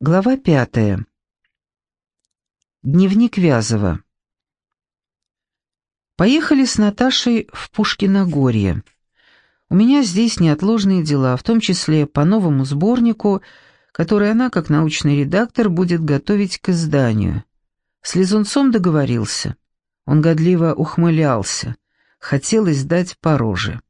Глава 5. Дневник Вязова. Поехали с Наташей в Пушкиногорье. У меня здесь неотложные дела, в том числе по новому сборнику, который она, как научный редактор, будет готовить к изданию. С Лизунцом договорился. Он годливо ухмылялся. Хотелось дать по роже.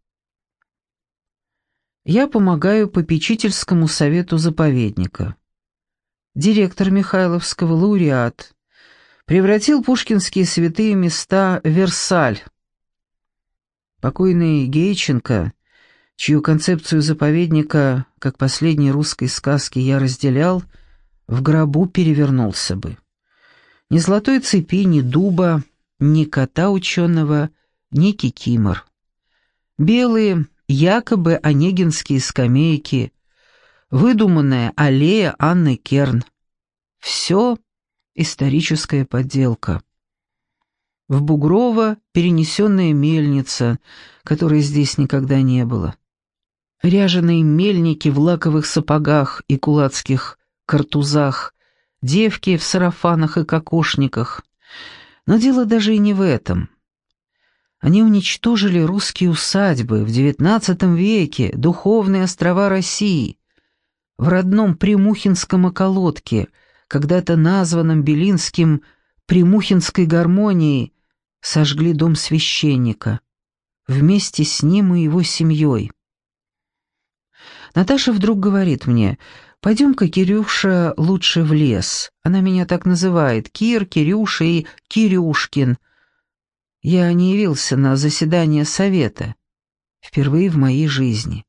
Я помогаю попечительскому совету заповедника. Директор Михайловского, лауреат, превратил пушкинские святые места в Версаль. Покойный Гейченко, чью концепцию заповедника, как последней русской сказки, я разделял, в гробу перевернулся бы. Ни золотой цепи, ни дуба, ни кота ученого, ни кикимор. Белые, якобы онегинские скамейки, выдуманная аллея Анны Керн. Все историческая подделка. В Бугрово перенесенная мельница, которой здесь никогда не было. Ряженые мельники в лаковых сапогах и кулацких картузах, девки в сарафанах и кокошниках. Но дело даже и не в этом. Они уничтожили русские усадьбы в XIX веке, духовные острова России. В родном Примухинском околотке, когда-то названном Белинским Примухинской гармонией, сожгли дом священника, вместе с ним и его семьей. Наташа вдруг говорит мне: «Пойдем-ка, Кирюша, лучше в лес». Она меня так называет: Кир, Кирюша и Кирюшкин. Я не явился на заседание совета. Впервые в моей жизни.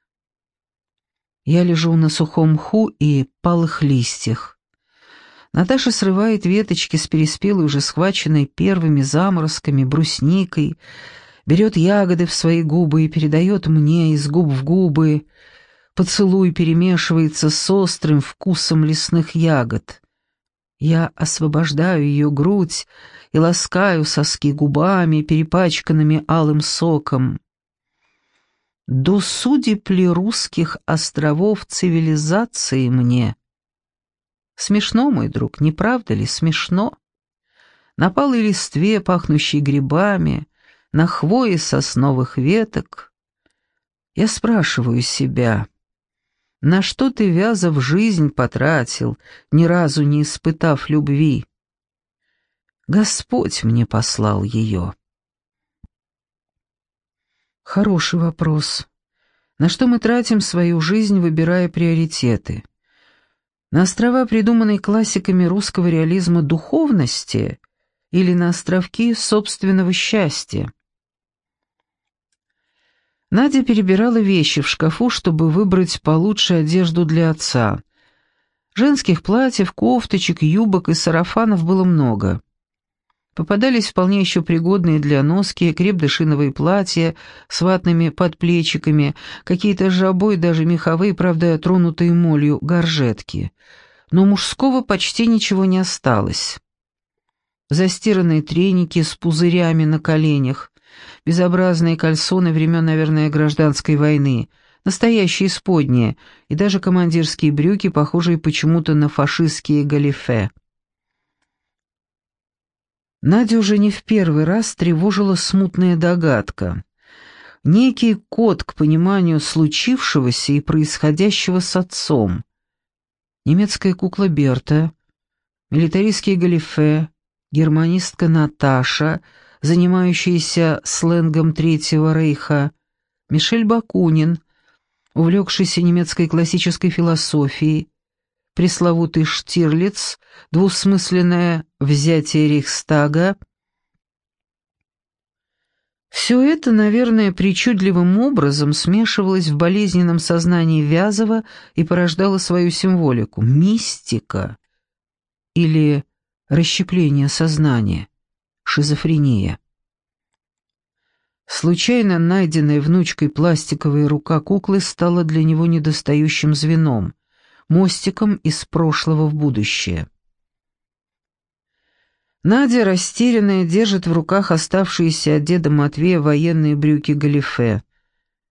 Я лежу на сухом мху и палых листьях. Наташа срывает веточки с переспелой, уже схваченной первыми заморозками, брусникой, берет ягоды в свои губы и передает мне из губ в губы. Поцелуй перемешивается с острым вкусом лесных ягод. Я освобождаю ее грудь и ласкаю соски губами, перепачканными алым соком. До судеб ли русских островов цивилизации мне? Смешно, мой друг, не правда ли смешно? На палой листве, пахнущей грибами, на хвое сосновых веток. Я спрашиваю себя: на что ты, Вязов, жизнь потратил, ни разу не испытав любви? Господь мне послал ее. Хороший вопрос. На что мы тратим свою жизнь, выбирая приоритеты? На острова, придуманные классиками русского реализма духовности, или на островки собственного счастья? Надя перебирала вещи в шкафу, чтобы выбрать получше одежду для отца. Женских платьев, кофточек, юбок и сарафанов было много. Попадались вполне еще пригодные для носки крепдышиновые платья с ватными подплечиками, какие-то жабо и даже меховые, правда, тронутые молью, горжетки. Но мужского почти ничего не осталось. Застиранные треники с пузырями на коленях, безобразные кальсоны времен, наверное, гражданской войны, настоящие исподние, и даже командирские брюки, похожие почему-то на фашистские галифе. Надя уже не в первый раз тревожила смутная догадка. Некий код к пониманию случившегося и происходящего с отцом. Немецкая кукла Берта, милитаристские галифе, германистка Наташа, занимающаяся сленгом Третьего Рейха, Мишель Бакунин, увлекшийся немецкой классической философией, пресловутый Штирлиц, двусмысленное взятие Рейхстага. Все это, наверное, причудливым образом смешивалось в болезненном сознании Вязова и порождало свою символику. Мистика или расщепление сознания, шизофрения. Случайно найденная внучкой пластиковая рука куклы стала для него недостающим звеном, мостиком из прошлого в будущее. Надя, растерянная, держит в руках оставшиеся от деда Матвея военные брюки галифе.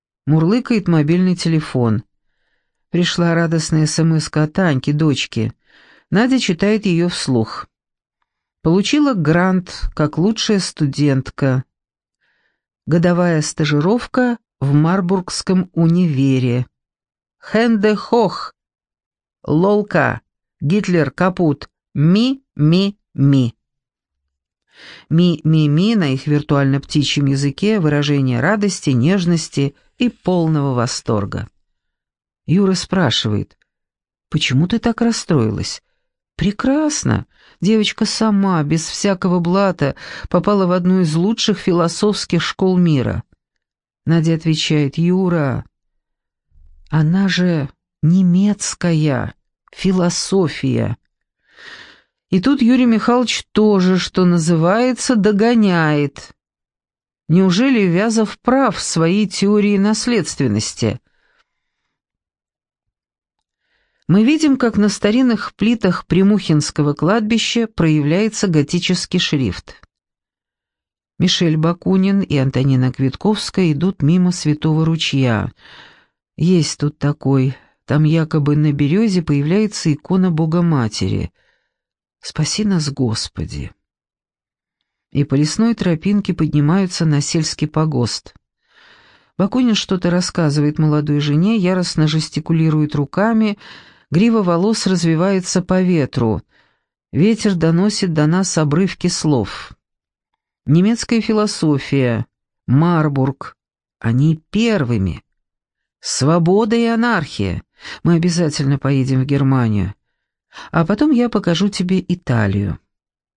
Мурлыкает мобильный телефон. Пришла радостная СМС-ка от Таньки, дочки. Надя читает ее вслух. Получила грант как лучшая студентка. Годовая стажировка в Марбургском универе. Хенде хох. Лолка. Гитлер капут. Ми-ми-ми. Ми-ми-ми на их виртуально-птичьем языке выражение радости, нежности и полного восторга. Юра спрашивает: «Почему ты так расстроилась?» «Прекрасно. Девочка сама, без всякого блата, попала в одну из лучших философских школ мира». Надя отвечает: «Юра, она же немецкая, философия». И тут Юрий Михайлович тоже, что называется, догоняет. Неужели Вязов прав в своей теории наследственности? Мы видим, как на старинных плитах Примухинского кладбища проявляется готический шрифт. Мишель Бакунин и Антонина Квитковская идут мимо Святого ручья. Есть тут такой, там якобы на березе появляется икона Богоматери. «Спаси нас, Господи!» И по лесной тропинке поднимаются на сельский погост. Бакунин что-то рассказывает молодой жене, яростно жестикулирует руками, грива волос развивается по ветру. Ветер доносит до нас обрывки слов. Немецкая философия, Марбург, они первыми. Свобода и анархия. Мы обязательно поедем в Германию. А потом я покажу тебе Италию.